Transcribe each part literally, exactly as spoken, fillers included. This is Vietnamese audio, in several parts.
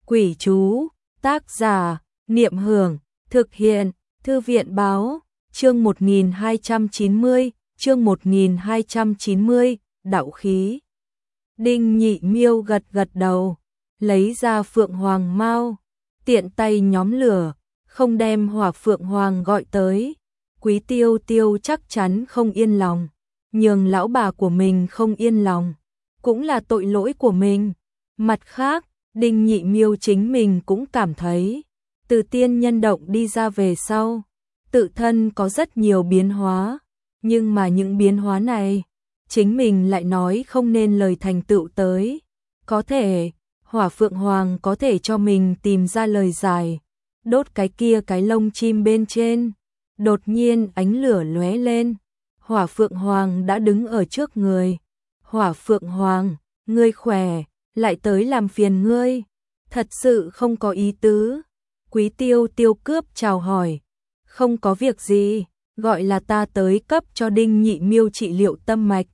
Quỷ chú, tác giả, Niệm Hưởng, thực hiện, Thư viện báo, chương một nghìn hai trăm chín mươi, chương một nghìn hai trăm chín mươi, đạo khí. Đinh Nhị Miêu gật gật đầu, lấy ra Phượng Hoàng Mao, tiện tay nhóm lửa, không đem Hỏa Phượng Hoàng gọi tới. Quý Tiêu Tiêu chắc chắn không yên lòng, nhường lão bà của mình không yên lòng, cũng là tội lỗi của mình. Mặt khác, Đinh Nhị Miêu chính mình cũng cảm thấy, từ tiên nhân động đi ra về sau, tự thân có rất nhiều biến hóa, nhưng mà những biến hóa này, chính mình lại nói không nên lời thành tựu tới. Có thể, Hỏa Phượng Hoàng có thể cho mình tìm ra lời giải, đốt cái kia cái lông chim bên trên. Đột nhiên ánh lửa lóe lên, Hỏa Phượng Hoàng đã đứng ở trước người. Hỏa Phượng Hoàng, ngươi khỏe, lại tới làm phiền ngươi, thật sự không có ý tứ. Quý Tiêu Tiêu cướp chào hỏi, không có việc gì, gọi là ta tới cấp cho Đinh Nhị Miêu trị liệu tâm mạch.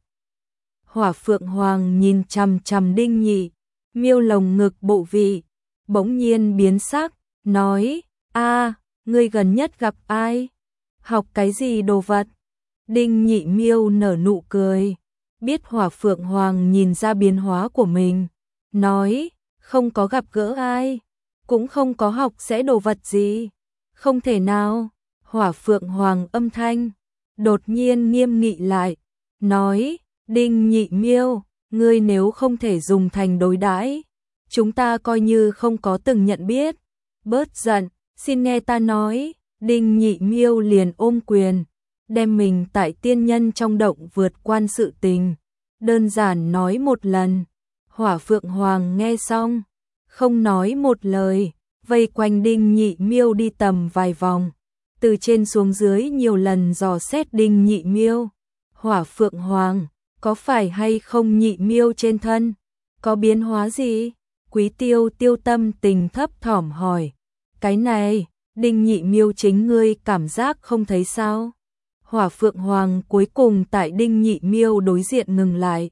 Hỏa Phượng Hoàng nhìn chằm chằm Đinh Nhị Miêu lồng ngực bộ vị, bỗng nhiên biến sắc, nói, a, ngươi gần nhất gặp ai? Học cái gì đồ vật? Đinh Nhị Miêu nở nụ cười, biết Hỏa Phượng Hoàng nhìn ra biến hóa của mình, nói, không có gặp gỡ ai, cũng không có học sẽ đồ vật gì. Không thể nào. Hỏa Phượng Hoàng âm thanh đột nhiên nghiêm nghị lại, nói, Đinh Nhị Miêu, ngươi nếu không thể dùng thành đối đãi, chúng ta coi như không có từng nhận biết. Bớt giận, xin nghe ta nói. Đinh Nhị Miêu liền ôm quyền, đem mình tại tiên nhân trong động vượt quan sự tình, đơn giản nói một lần. Hỏa Phượng Hoàng nghe xong, không nói một lời, vây quanh Đinh Nhị Miêu đi tầm vài vòng, từ trên xuống dưới nhiều lần dò xét Đinh Nhị Miêu. Hỏa Phượng Hoàng, có phải hay không Nhị Miêu trên thân có biến hóa gì? Quý Tiêu Tiêu tâm tình thấp thỏm hỏi. Cái này, Đinh Nhị Miêu chính ngươi cảm giác không thấy sao? Hỏa Phượng Hoàng cuối cùng tại Đinh Nhị Miêu đối diện ngừng lại,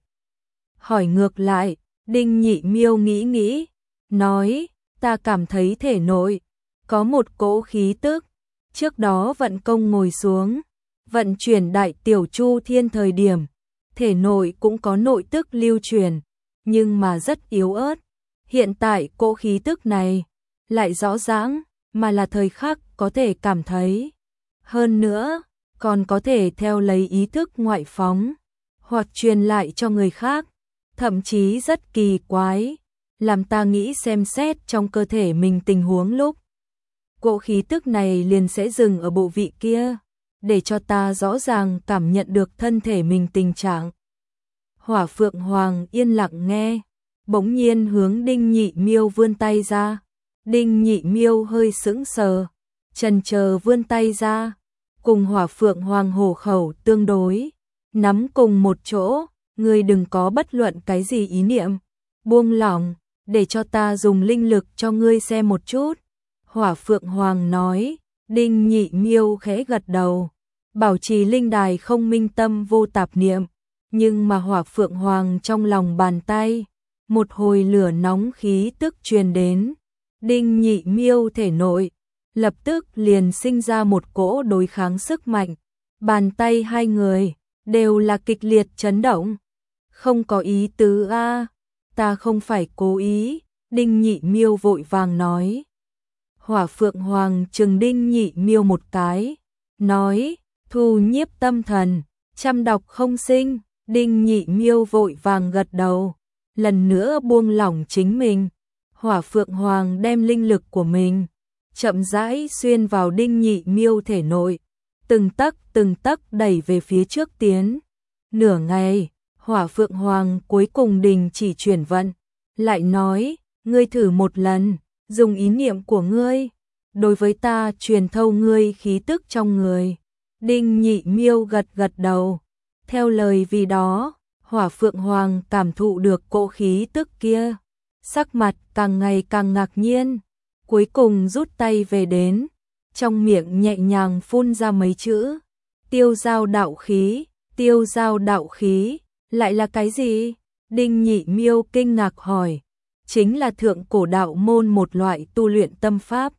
hỏi ngược lại. Đinh Nhị Miêu nghĩ nghĩ, nói, ta cảm thấy thể nội có một cỗ khí tức. Trước đó vận công ngồi xuống, vận chuyển đại tiểu chu thiên thời điểm, thể nội cũng có nội tức lưu truyền, nhưng mà rất yếu ớt. Hiện tại cỗ khí tức này lại rõ ràng, mà là thời khắc có thể cảm thấy. Hơn nữa, còn có thể theo lấy ý thức ngoại phóng, hoặc truyền lại cho người khác, thậm chí rất kỳ quái, làm ta nghĩ xem xét trong cơ thể mình tình huống lúc. Cỗ khí tức này liền sẽ dừng ở bộ vị kia, để cho ta rõ ràng cảm nhận được thân thể mình tình trạng. Hỏa Phượng Hoàng yên lặng nghe, bỗng nhiên hướng Đinh Nhị Miêu vươn tay ra. Đinh Nhị Miêu hơi sững sờ, chần chờ vươn tay ra, cùng Hỏa Phượng Hoàng hổ khẩu tương đối, nắm cùng một chỗ. Ngươi đừng có bất luận cái gì ý niệm, buông lỏng, để cho ta dùng linh lực cho ngươi xem một chút. Hỏa Phượng Hoàng nói. Đinh Nhị Miêu khẽ gật đầu, bảo trì linh đài không minh tâm vô tạp niệm, nhưng mà Hỏa Phượng Hoàng trong lòng bàn tay, một hồi lửa nóng khí tức truyền đến. Đinh Nhị Miêu thể nội, lập tức liền sinh ra một cỗ đối kháng sức mạnh, bàn tay hai người đều là kịch liệt chấn động. Không có ý tứ a, ta không phải cố ý. Đinh Nhị Miêu vội vàng nói. Hỏa Phượng Hoàng trừng Đinh Nhị Miêu một cái, nói, thu nhiếp tâm thần, chăm đọc không sinh. Đinh Nhị Miêu vội vàng gật đầu, lần nữa buông lỏng chính mình. Hỏa Phượng Hoàng đem linh lực của mình chậm rãi xuyên vào Đinh Nhị Miêu thể nội, từng tấc từng tấc đẩy về phía trước tiến. Nửa ngày, Hỏa Phượng Hoàng cuối cùng đình chỉ chuyển vận, lại nói, ngươi thử một lần, dùng ý niệm của ngươi, đối với ta truyền thâu ngươi khí tức trong người. Đinh Nhị Miêu gật gật đầu, theo lời vì đó, Hỏa Phượng Hoàng cảm thụ được cỗ khí tức kia, sắc mặt càng ngày càng ngạc nhiên, cuối cùng rút tay về đến, trong miệng nhẹ nhàng phun ra mấy chữ, tiêu giao đạo khí. Tiêu giao đạo khí, lại là cái gì? Đinh Nhị Miêu kinh ngạc hỏi. chính là thượng cổ đạo môn một loại tu luyện tâm pháp.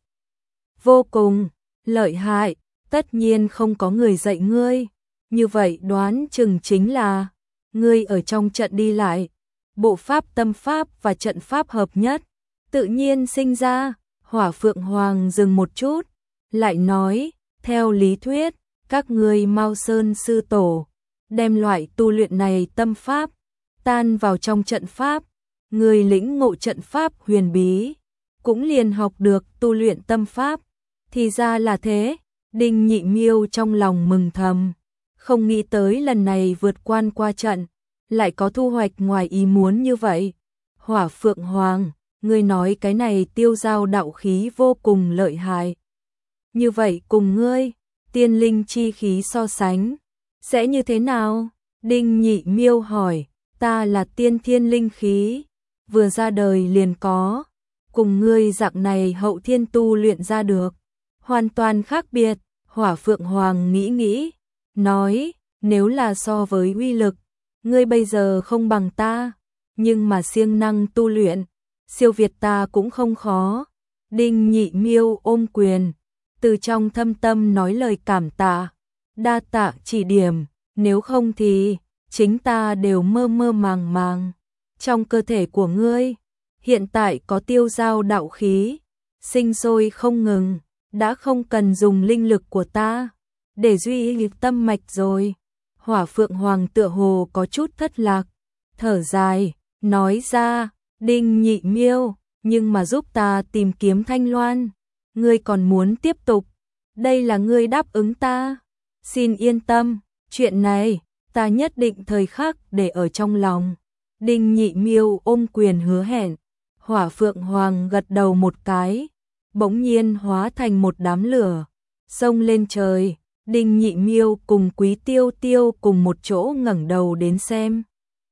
Vô cùng lợi hại, tất nhiên không có người dạy ngươi, như vậy đoán chừng chính là ngươi ở trong trận đi lại, bộ pháp tâm pháp và trận pháp hợp nhất, tự nhiên sinh ra. Hỏa Phượng Hoàng dừng một chút, lại nói, theo lý thuyết, các ngươi Mao Sơn sư tổ đem loại tu luyện này tâm pháp tan vào trong trận pháp, người lĩnh ngộ trận pháp huyền bí, cũng liền học được tu luyện tâm pháp. Thì ra là thế, Đinh Nhị Miêu trong lòng mừng thầm, không nghĩ tới lần này vượt quan qua trận, lại có thu hoạch ngoài ý muốn như vậy. Hỏa Phượng Hoàng, ngươi nói cái này tiêu giao đạo khí vô cùng lợi hại. Như vậy cùng ngươi, tiên linh chi khí so sánh, sẽ như thế nào? Đinh Nhị Miêu hỏi, ta là tiên thiên linh khí, vừa ra đời liền có, cùng ngươi dạng này hậu thiên tu luyện ra được, hoàn toàn khác biệt. Hỏa Phượng Hoàng nghĩ nghĩ, nói, nếu là so với uy lực, ngươi bây giờ không bằng ta, nhưng mà siêng năng tu luyện, siêu việt ta cũng không khó. Đinh Nhị Miêu ôm quyền, từ trong thâm tâm nói lời cảm tạ, đa tạ chỉ điểm, nếu không thì chính ta đều mơ mơ màng màng. Trong cơ thể của ngươi hiện tại có tiêu giao đạo khí, sinh sôi không ngừng, đã không cần dùng linh lực của ta để duy trì tâm mạch rồi. Hỏa Phượng Hoàng tựa hồ có chút thất lạc, thở dài, nói ra, Đinh Nhị Miêu, nhưng mà giúp ta tìm kiếm Thanh Loan, ngươi còn muốn tiếp tục, đây là ngươi đáp ứng ta, xin yên tâm, chuyện này ta nhất định thời khắc để ở trong lòng. Đinh Nhị Miêu ôm quyền hứa hẹn. Hỏa Phượng Hoàng gật đầu một cái, bỗng nhiên hóa thành một đám lửa, xông lên trời. Đinh Nhị Miêu cùng Quý Tiêu Tiêu cùng một chỗ ngẩng đầu đến xem,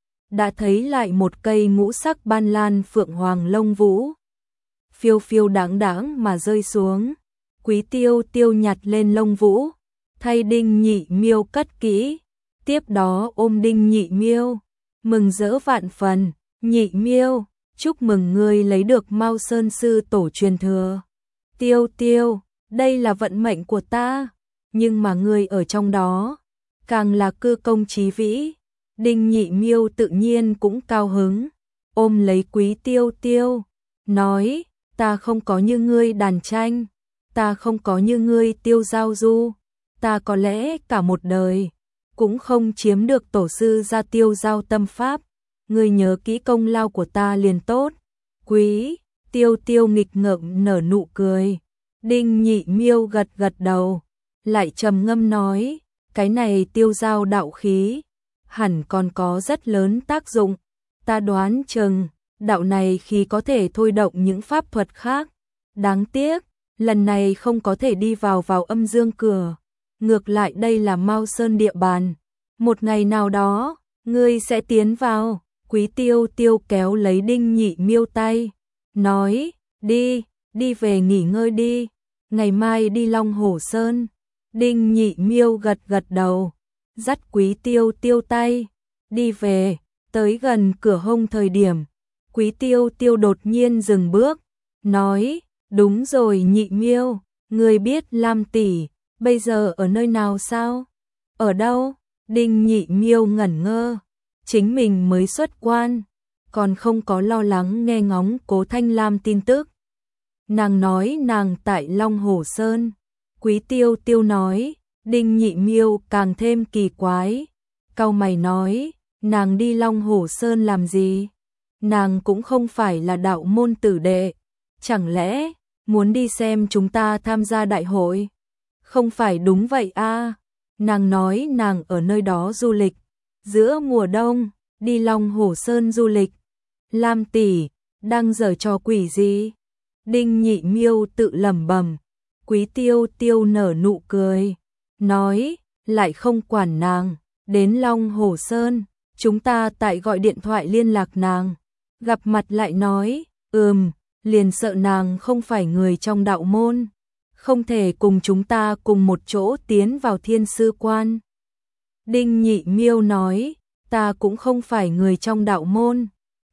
đã thấy lại một cây ngũ sắc ban lan phượng hoàng lông vũ, phiêu phiêu đáng đáng mà rơi xuống. Quý Tiêu Tiêu nhặt lên lông vũ, thay Đinh Nhị Miêu cất kỹ, tiếp đó ôm Đinh Nhị Miêu, mừng rỡ vạn phần. Nhị Miêu, chúc mừng ngươi lấy được Mao Sơn sư tổ truyền thừa. Tiêu Tiêu, đây là vận mệnh của ta, nhưng mà ngươi ở trong đó, càng là cư công chí vĩ. Đinh Nhị Miêu tự nhiên cũng cao hứng, ôm lấy Quý Tiêu Tiêu, nói, ta không có như ngươi đàn tranh, ta không có như ngươi tiêu giao du, ta có lẽ cả một đời cũng không chiếm được tổ sư gia tiêu giao tâm pháp, ngươi nhớ kỹ công lao của ta liền tốt. Quý Tiêu Tiêu nghịch ngợm nở nụ cười. Đinh Nhị Miêu gật gật đầu, lại trầm ngâm nói, cái này tiêu giao đạo khí hẳn còn có rất lớn tác dụng, ta đoán chừng đạo này khí có thể thôi động những pháp thuật khác, đáng tiếc lần này không có thể đi vào vào âm dương cửa, ngược lại đây là Mao Sơn địa bàn, một ngày nào đó ngươi sẽ tiến vào. Quý Tiêu Tiêu kéo lấy Đinh Nhị Miêu tay, nói, đi, đi về nghỉ ngơi đi, ngày mai đi Long Hổ Sơn. Đinh Nhị Miêu gật gật đầu, dắt Quý Tiêu Tiêu tay, đi về. Tới gần cửa hông thời điểm, Quý Tiêu Tiêu đột nhiên dừng bước, nói, đúng rồi Nhị Miêu, ngươi biết Lam tỷ bây giờ ở nơi nào sao? Ở đâu? Đinh Nhị Miêu ngẩn ngơ, chính mình mới xuất quan, còn không có lo lắng nghe ngóng Cố Thanh Lam tin tức. Nàng nói nàng tại Long Hổ Sơn. Quý Tiêu Tiêu nói. Đinh Nhị Miêu càng thêm kỳ quái, cau mày nói, nàng đi Long Hổ Sơn làm gì? Nàng cũng không phải là đạo môn tử đệ, chẳng lẽ muốn đi xem chúng ta tham gia đại hội? Không phải đúng vậy a? À? Nàng nói nàng ở nơi đó du lịch, giữa mùa đông, đi Long Hổ Sơn du lịch. Lam tỷ, đang giở trò quỷ gì? Đinh Nhị Miêu tự lẩm bẩm. Quý Tiêu Tiêu nở nụ cười, nói, lại không quản nàng, đến Long Hổ Sơn, chúng ta tại gọi điện thoại liên lạc nàng, gặp mặt lại nói, ừm, liền sợ nàng không phải người trong đạo môn, không thể cùng chúng ta cùng một chỗ tiến vào Thiên Sư Quan. Đinh Nhị Miêu nói, ta cũng không phải người trong đạo môn,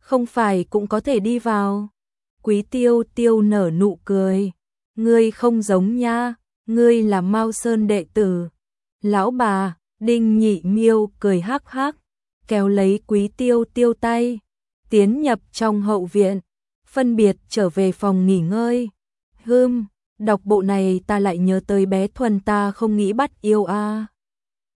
không phải cũng có thể đi vào. Quý Tiêu Tiêu nở nụ cười, ngươi không giống nha, ngươi là Mao Sơn đệ tử. Lão bà, Đinh Nhị Miêu cười hắc hắc, kéo lấy Quý Tiêu Tiêu tay, tiến nhập trong hậu viện, phân biệt trở về phòng nghỉ ngơi. Hừm, đọc bộ này ta lại nhớ tới bé Thuần ta không nghĩ bắt yêu a. À.